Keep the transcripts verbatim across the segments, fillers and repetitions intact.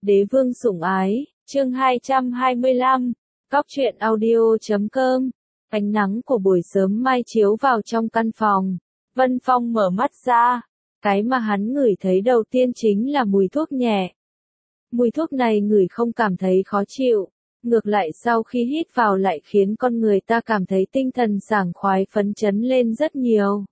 Đế vương sủng ái, chương hai trăm hai mươi lăm, Cóc truyện audio chấm com. Ánh nắng của buổi sớm mai chiếu vào trong căn phòng. Vân Phong mở mắt ra. Cái mà hắn ngửi thấy đầu tiên chính là mùi thuốc nhẹ. Mùi thuốc này ngửi không cảm thấy khó chịu. Ngược lại sau khi hít vào lại khiến con người ta cảm thấy tinh thần sảng khoái phấn chấn lên rất nhiều.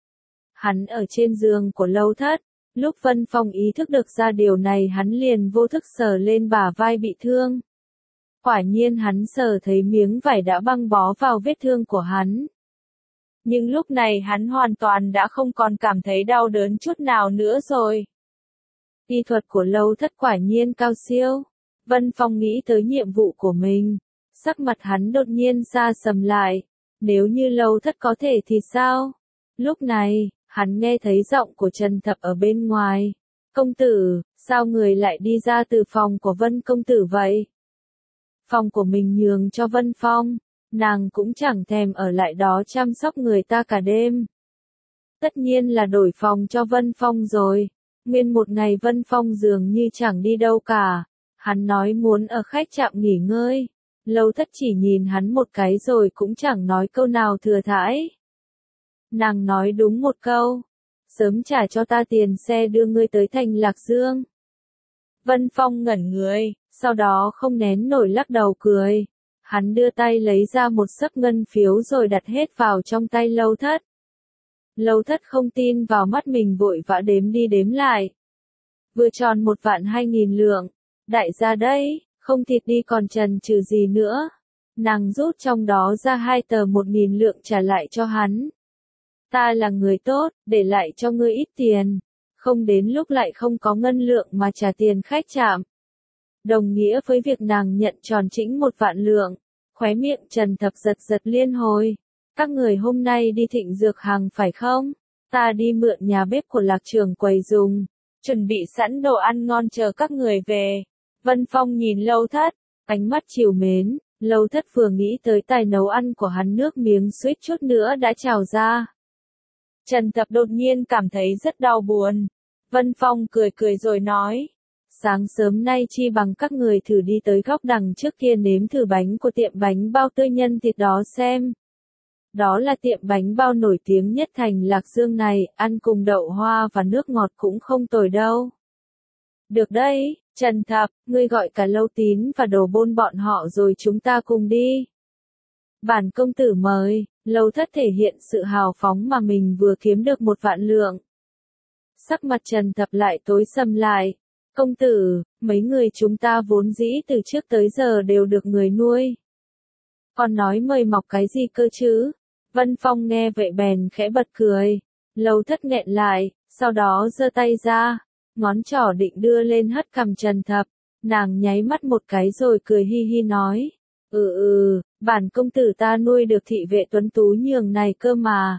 Hắn ở trên giường của Lâu Thất. Lúc Vân Phong ý thức được ra điều này hắn liền vô thức sờ lên bả vai bị thương. Quả nhiên hắn sờ thấy miếng vải đã băng bó vào vết thương của hắn. Nhưng lúc này hắn hoàn toàn đã không còn cảm thấy đau đớn chút nào nữa rồi. Y thuật của Lâu Thất quả nhiên cao siêu. Vân Phong nghĩ tới nhiệm vụ của mình. Sắc mặt hắn đột nhiên xa sầm lại. Nếu như Lâu Thất có thể thì sao? Lúc này, hắn nghe thấy giọng của Trần Thập ở bên ngoài. Công tử, sao người lại đi ra từ phòng của Vân công tử vậy? Phòng của mình nhường cho Vân Phong, nàng cũng chẳng thèm ở lại đó chăm sóc người ta cả đêm. Tất nhiên là đổi phòng cho Vân Phong rồi. Nguyên một ngày Vân Phong dường như chẳng đi đâu cả. Hắn nói muốn ở khách trạm nghỉ ngơi. Lâu Thất chỉ nhìn hắn một cái rồi cũng chẳng nói câu nào thừa thãi. Nàng nói đúng một câu. Sớm trả cho ta tiền xe đưa ngươi tới thành Lạc Dương. Vân Phong ngẩn người, sau đó không nén nổi lắc đầu cười. Hắn đưa tay lấy ra một xấp ngân phiếu rồi đặt hết vào trong tay Lâu Thất. Lâu Thất không tin vào mắt mình vội vã đếm đi đếm lại. Vừa tròn một vạn hai nghìn lượng. Đại gia đây, không thịt đi còn chần chừ gì nữa. Nàng rút trong đó ra hai tờ một nghìn lượng trả lại cho hắn. Ta là người tốt, để lại cho ngươi ít tiền. Không đến lúc lại không có ngân lượng mà trả tiền khách trạm. Đồng nghĩa với việc nàng nhận tròn chỉnh một vạn lượng. Khóe miệng Trần Thập giật giật liên hồi. Các người hôm nay đi Thịnh Dược Hàng phải không? Ta đi mượn nhà bếp của Lạc Trường quầy dùng. Chuẩn bị sẵn đồ ăn ngon chờ các người về. Vân Phong nhìn Lâu Thất, ánh mắt trìu mến. Lâu Thất vừa nghĩ tới tài nấu ăn của hắn nước miếng suýt chút nữa đã trào ra. Trần Thập đột nhiên cảm thấy rất đau buồn. Vân Phong cười cười rồi nói. Sáng sớm nay chi bằng các người thử đi tới góc đằng trước kia nếm thử bánh của tiệm bánh bao tươi nhân thịt đó xem. Đó là tiệm bánh bao nổi tiếng nhất thành Lạc Dương này, ăn cùng đậu hoa và nước ngọt cũng không tồi đâu. Được đấy, Trần Thập, ngươi gọi cả Lâu Tín và Đồ Bôn bọn họ rồi chúng ta cùng đi. Bản công tử mời. Lâu Thất thể hiện sự hào phóng mà mình vừa kiếm được một vạn lượng. Sắc mặt Trần Thập lại tối sầm lại. Công tử, mấy người chúng ta vốn dĩ từ trước tới giờ đều được người nuôi. Còn nói mời mọc cái gì cơ chứ? Vân Phong nghe vậy bèn khẽ bật cười. Lâu Thất nghẹn lại, sau đó giơ tay ra. Ngón trỏ định đưa lên hất cằm Trần Thập. Nàng nháy mắt một cái rồi cười hi hi nói. Ừ ừ, bản công tử ta nuôi được thị vệ tuấn tú nhường này cơ mà.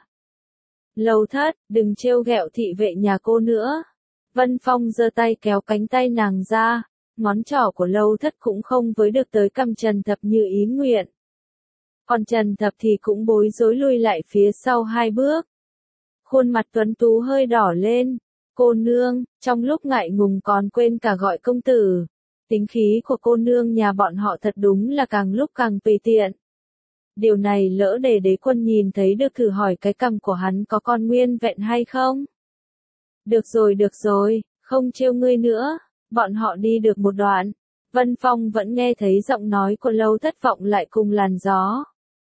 Lâu Thất, đừng trêu ghẹo thị vệ nhà cô nữa. Vân Phong giơ tay kéo cánh tay nàng ra, ngón trỏ của Lâu Thất cũng không với được tới cằm Trần Thập như ý nguyện. Còn Trần Thập thì cũng bối rối lui lại phía sau hai bước. Khuôn mặt tuấn tú hơi đỏ lên. Cô nương, trong lúc ngại ngùng còn quên cả gọi công tử. Tính khí của cô nương nhà bọn họ thật đúng là càng lúc càng tùy tiện. Điều này lỡ để đế quân nhìn thấy được thử hỏi cái cằm của hắn có còn nguyên vẹn hay không? Được rồi được rồi, không trêu ngươi nữa. Bọn họ đi được một đoạn. Vân Phong vẫn nghe thấy giọng nói của Lâu Thất vọng lại cùng làn gió.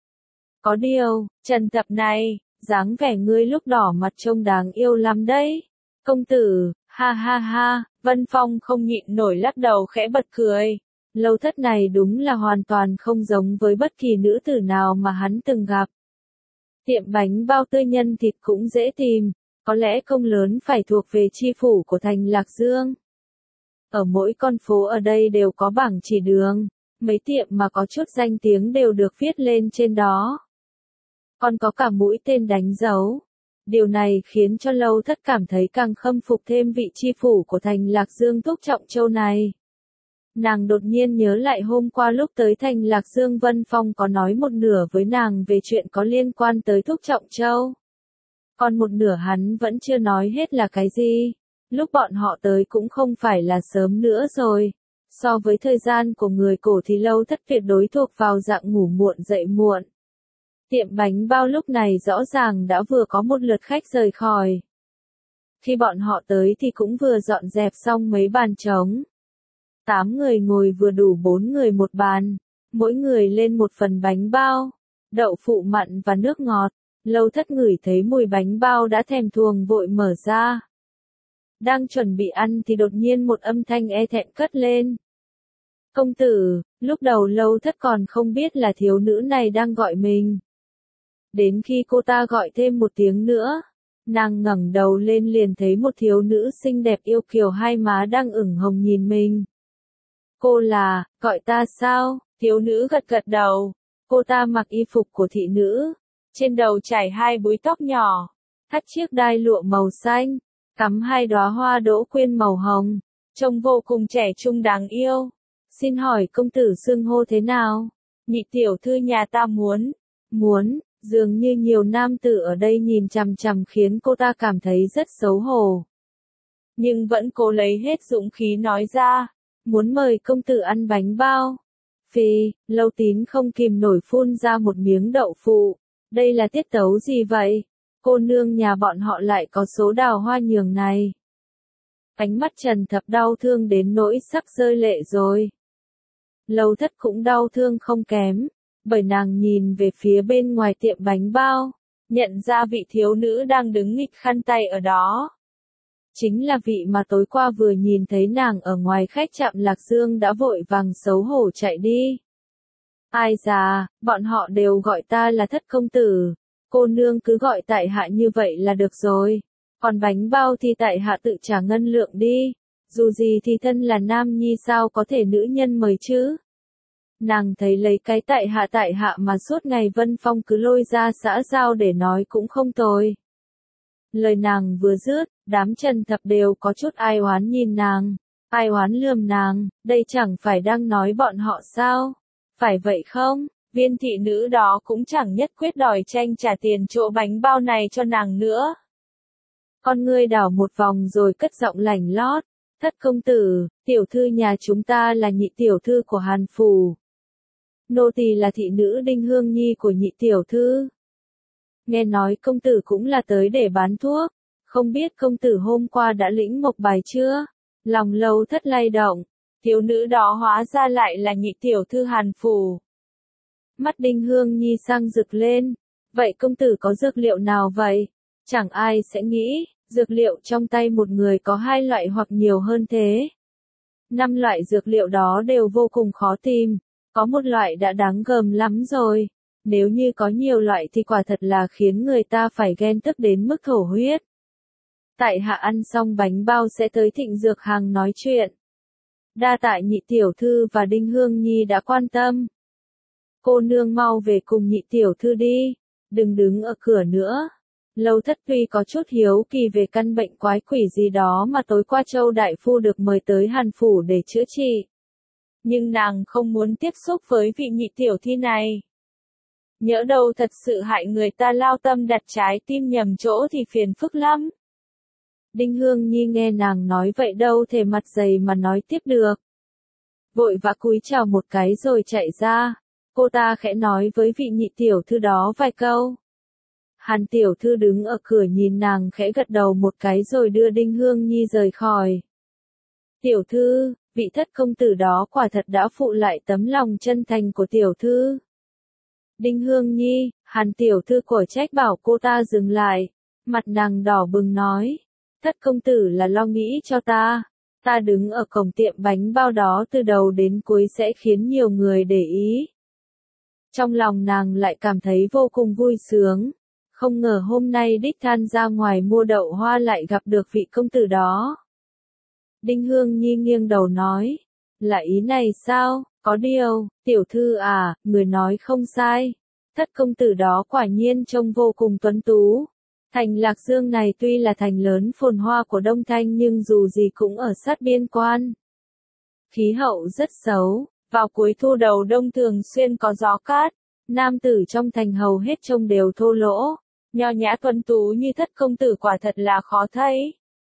Có điều, Trần Thập này, dáng vẻ ngươi lúc đỏ mặt trông đáng yêu lắm đấy. Công tử, ha ha ha, Vân Phong không nhịn nổi lắc đầu khẽ bật cười. Lâu Thất này đúng là hoàn toàn không giống với bất kỳ nữ tử nào mà hắn từng gặp. Tiệm bánh bao tươi nhân thịt cũng dễ tìm, có lẽ công lớn phải thuộc về chi phủ của thành Lạc Dương. Ở mỗi con phố ở đây đều có bảng chỉ đường, mấy tiệm mà có chút danh tiếng đều được viết lên trên đó. Còn có cả mũi tên đánh dấu. Điều này khiến cho Lâu Thất cảm thấy càng khâm phục thêm vị chi phủ của thành Lạc Dương Thúc Trọng Châu này. Nàng đột nhiên nhớ lại hôm qua lúc tới thành Lạc Dương Vân Phong có nói một nửa với nàng về chuyện có liên quan tới Thúc Trọng Châu. Còn một nửa hắn vẫn chưa nói hết là cái gì. Lúc bọn họ tới cũng không phải là sớm nữa rồi. So với thời gian của người cổ thì Lâu Thất tuyệt đối thuộc vào dạng ngủ muộn dậy muộn. Tiệm bánh bao lúc này rõ ràng đã vừa có một lượt khách rời khỏi. Khi bọn họ tới thì cũng vừa dọn dẹp xong mấy bàn trống. Tám người ngồi vừa đủ bốn người một bàn, mỗi người lên một phần bánh bao, đậu phụ mặn và nước ngọt. Lâu Thất ngửi thấy mùi bánh bao đã thèm thuồng vội mở ra. Đang chuẩn bị ăn thì đột nhiên một âm thanh e thẹn cất lên. Công tử, lúc đầu Lâu Thất còn không biết là thiếu nữ này đang gọi mình. Đến khi cô ta gọi thêm một tiếng nữa, nàng ngẩng đầu lên liền thấy một thiếu nữ xinh đẹp yêu kiều hai má đang ửng hồng nhìn mình. Cô là, gọi ta sao? Thiếu nữ gật gật đầu. Cô ta mặc y phục của thị nữ, trên đầu trải hai búi tóc nhỏ, thắt chiếc đai lụa màu xanh, cắm hai đóa hoa đỗ quyên màu hồng, trông vô cùng trẻ trung đáng yêu. Xin hỏi công tử xưng hô thế nào? Nhị tiểu thư nhà ta muốn. Muốn, dường như nhiều nam tử ở đây nhìn chằm chằm khiến cô ta cảm thấy rất xấu hổ. Nhưng vẫn cố lấy hết dũng khí nói ra, muốn mời công tử ăn bánh bao. Phi, Lâu Tín không kìm nổi phun ra một miếng đậu phụ. Đây là tiết tấu gì vậy? Cô nương nhà bọn họ lại có số đào hoa nhường này. Ánh mắt Trần Thập đau thương đến nỗi sắp rơi lệ rồi. Lâu Thất cũng đau thương không kém, bởi nàng nhìn về phía bên ngoài tiệm bánh bao, nhận ra vị thiếu nữ đang đứng nghịch khăn tay ở đó. Chính là vị mà tối qua vừa nhìn thấy nàng ở ngoài khách trạm Lạc Dương đã vội vàng xấu hổ chạy đi. Ai già, bọn họ đều gọi ta là Thất công tử, cô nương cứ gọi tại hạ như vậy là được rồi, còn bánh bao thì tại hạ tự trả ngân lượng đi, dù gì thì thân là nam nhi sao có thể nữ nhân mời chứ. Nàng thấy lấy cái tại hạ tại hạ mà suốt ngày Vân Phong cứ lôi ra xã giao để nói cũng không tồi. Lời nàng vừa dứt, đám Trần Thập đều có chút ai oán nhìn nàng, ai oán lườm nàng, đây chẳng phải đang nói bọn họ sao? Phải vậy không? Viên thị nữ đó cũng chẳng nhất quyết đòi tranh trả tiền chỗ bánh bao này cho nàng nữa. Con ngươi đảo một vòng rồi cất giọng lảnh lót, Thất công tử, tiểu thư nhà chúng ta là nhị tiểu thư của Hàn Phủ. Nô tỳ là thị nữ Đinh Hương Nhi của nhị tiểu thư. Nghe nói công tử cũng là tới để bán thuốc, không biết công tử hôm qua đã lĩnh mộc bài chưa? Lòng Lâu Thất lay động, thiếu nữ đó hóa ra lại là nhị tiểu thư Hàn Phủ. Mắt Đinh Hương Nhi sang rực lên, vậy công tử có dược liệu nào vậy? Chẳng ai sẽ nghĩ, dược liệu trong tay một người có hai loại hoặc nhiều hơn thế. Năm loại dược liệu đó đều vô cùng khó tìm, có một loại đã đáng gờm lắm rồi. Nếu như có nhiều loại thì quả thật là khiến người ta phải ghen tức đến mức thổ huyết. Tại hạ ăn xong bánh bao sẽ tới Thịnh Dược Hàng nói chuyện. Đa tạ nhị tiểu thư và Đinh Hương Nhi đã quan tâm. Cô nương mau về cùng nhị tiểu thư đi, đừng đứng ở cửa nữa. Lâu Thất tuy có chút hiếu kỳ về căn bệnh quái quỷ gì đó mà tối qua Châu Đại Phu được mời tới Hàn Phủ để chữa trị. Nhưng nàng không muốn tiếp xúc với vị nhị tiểu thi này. Nhỡ đâu thật sự hại người ta lao tâm đặt trái tim nhầm chỗ thì phiền phức lắm. Đinh Hương Nhi nghe nàng nói vậy đâu thể mặt dày mà nói tiếp được. Vội vã cúi chào một cái rồi chạy ra, cô ta khẽ nói với vị nhị tiểu thư đó vài câu. Hàn tiểu thư đứng ở cửa nhìn nàng khẽ gật đầu một cái rồi đưa Đinh Hương Nhi rời khỏi. Tiểu thư, vị Thất công tử đó quả thật đã phụ lại tấm lòng chân thành của tiểu thư. Đinh Hương Nhi, Hàn tiểu thư của trách bảo cô ta dừng lại, mặt nàng đỏ bừng nói, Thất công tử là lo nghĩ cho ta, ta đứng ở cổng tiệm bánh bao đó từ đầu đến cuối sẽ khiến nhiều người để ý. Trong lòng nàng lại cảm thấy vô cùng vui sướng, không ngờ hôm nay đích thân ra ngoài mua đậu hoa lại gặp được vị công tử đó. Đinh Hương Nhi nghiêng đầu nói, là ý này sao? Có điều, tiểu thư à, người nói không sai. Thất công tử đó quả nhiên trông vô cùng tuấn tú. Thành Lạc Dương này tuy là thành lớn phồn hoa của Đông Thanh nhưng dù gì cũng ở sát biên quan. Khí hậu rất xấu, vào cuối thu đầu đông thường xuyên có gió cát. Nam tử trong thành hầu hết trông đều thô lỗ, nho nhã tuấn tú như Thất công tử quả thật là khó thấy.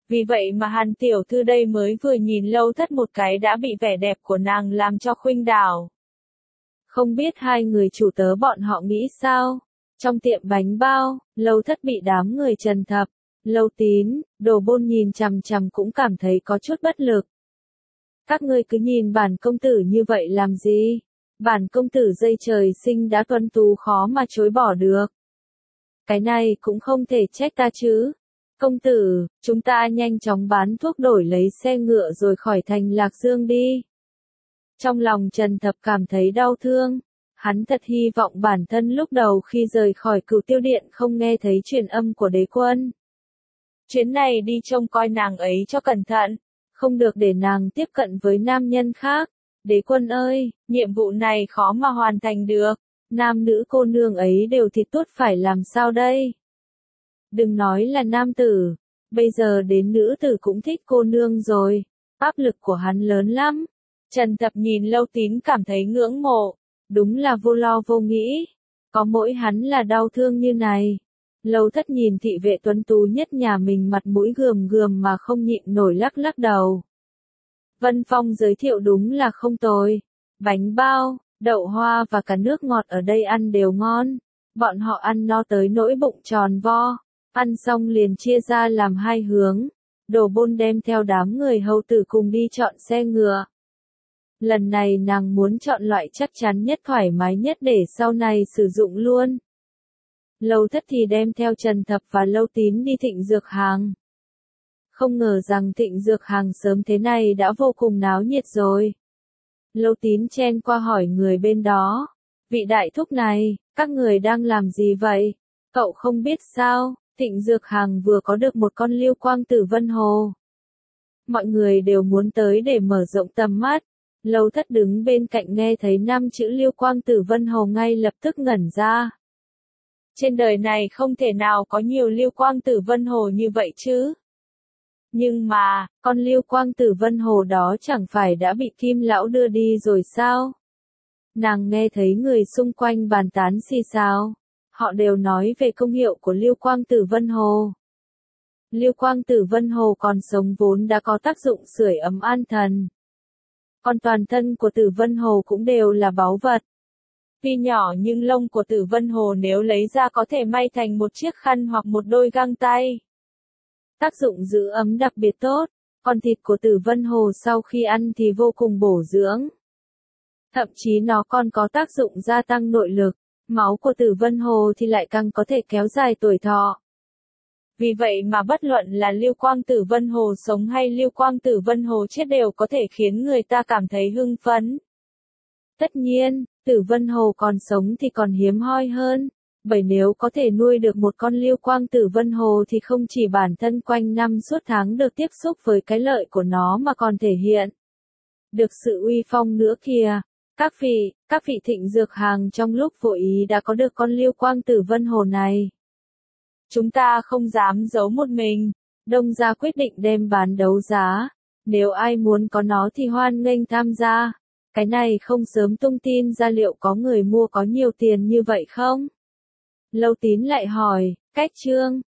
Vì vậy mà Hàn tiểu thư đây mới vừa nhìn Lâu Thất một cái đã bị vẻ đẹp của nàng làm cho khuynh đảo. Không biết hai người chủ tớ bọn họ nghĩ sao? Trong tiệm bánh bao, Lâu Thất bị đám người trần thập, Lâu Tín, Đồ Bôn nhìn chằm chằm cũng cảm thấy có chút bất lực. Các ngươi cứ nhìn bản công tử như vậy làm gì? Bản công tử dây trời sinh đã tuân tú khó mà chối bỏ được. Cái này cũng không thể trách ta chứ. Công tử, chúng ta nhanh chóng bán thuốc đổi lấy xe ngựa rồi khỏi thành Lạc Dương đi. Trong lòng Trần Thập cảm thấy đau thương. Hắn thật hy vọng bản thân lúc đầu khi rời khỏi Cửu Tiêu Điện không nghe thấy truyền âm của đế quân. Chuyến này đi trông coi nàng ấy cho cẩn thận, không được để nàng tiếp cận với nam nhân khác. Đế quân ơi, nhiệm vụ này khó mà hoàn thành được, nam nữ cô nương ấy đều thịt tốt phải làm sao đây? Đừng nói là nam tử, bây giờ đến nữ tử cũng thích cô nương rồi, áp lực của hắn lớn lắm. Trần Thập nhìn Lâu Tín cảm thấy ngưỡng mộ, đúng là vô lo vô nghĩ, có mỗi hắn là đau thương như này. Lâu Thất nhìn thị vệ tuấn tú nhất nhà mình mặt mũi gườm gườm mà không nhịn nổi lắc lắc đầu. Vân Phong giới thiệu đúng là không tồi, bánh bao, đậu hoa và cả nước ngọt ở đây ăn đều ngon, bọn họ ăn no tới nỗi bụng tròn vo, ăn xong liền chia ra làm hai hướng, Đồ Bôn đem theo đám người hầu tử cùng đi chọn xe ngựa. Lần này nàng muốn chọn loại chắc chắn nhất thoải mái nhất để sau này sử dụng luôn. Lâu Thất thì đem theo Trần Thập và Lâu Tín đi Thịnh Dược Hàng. Không ngờ rằng Thịnh Dược Hàng sớm thế này đã vô cùng náo nhiệt rồi. Lâu Tín chen qua hỏi người bên đó. Vị đại thúc này, các người đang làm gì vậy? Cậu không biết sao, Thịnh Dược Hàng vừa có được một con Lưu Quang Tử Vân Hồ. Mọi người đều muốn tới để mở rộng tầm mắt. Lâu Thất đứng bên cạnh nghe thấy năm chữ Lưu Quang Tử Vân Hồ ngay lập tức ngẩn ra. Trên đời này không thể nào có nhiều Lưu Quang Tử Vân Hồ như vậy chứ. Nhưng mà, con Lưu Quang Tử Vân Hồ đó chẳng phải đã bị Kim Lão đưa đi rồi sao? Nàng nghe thấy người xung quanh bàn tán xì xào. Họ đều nói về công hiệu của Lưu Quang Tử Vân Hồ. Lưu Quang Tử Vân Hồ còn sống vốn đã có tác dụng sưởi ấm an thần. Còn toàn thân của Tử Vân Hồ cũng đều là báu vật. Tuy nhỏ nhưng lông của Tử Vân Hồ nếu lấy ra có thể may thành một chiếc khăn hoặc một đôi găng tay. Tác dụng giữ ấm đặc biệt tốt, còn thịt của Tử Vân Hồ sau khi ăn thì vô cùng bổ dưỡng. Thậm chí nó còn có tác dụng gia tăng nội lực, máu của Tử Vân Hồ thì lại càng có thể kéo dài tuổi thọ. Vì vậy mà bất luận là Lưu Quang Tử Vân Hồ sống hay Lưu Quang Tử Vân Hồ chết đều có thể khiến người ta cảm thấy hưng phấn. Tất nhiên, Tử Vân Hồ còn sống thì còn hiếm hoi hơn, bởi nếu có thể nuôi được một con Lưu Quang Tử Vân Hồ thì không chỉ bản thân quanh năm suốt tháng được tiếp xúc với cái lợi của nó mà còn thể hiện được sự uy phong nữa kìa. Các vị, các vị Thịnh Dược Hàng trong lúc vội ý đã có được con Lưu Quang Tử Vân Hồ này. Chúng ta không dám giấu một mình, Đông gia quyết định đem bán đấu giá, nếu ai muốn có nó thì hoan nghênh tham gia. Cái này không sớm tung tin ra liệu có người mua có nhiều tiền như vậy không? Lâu Tín lại hỏi, cách trương,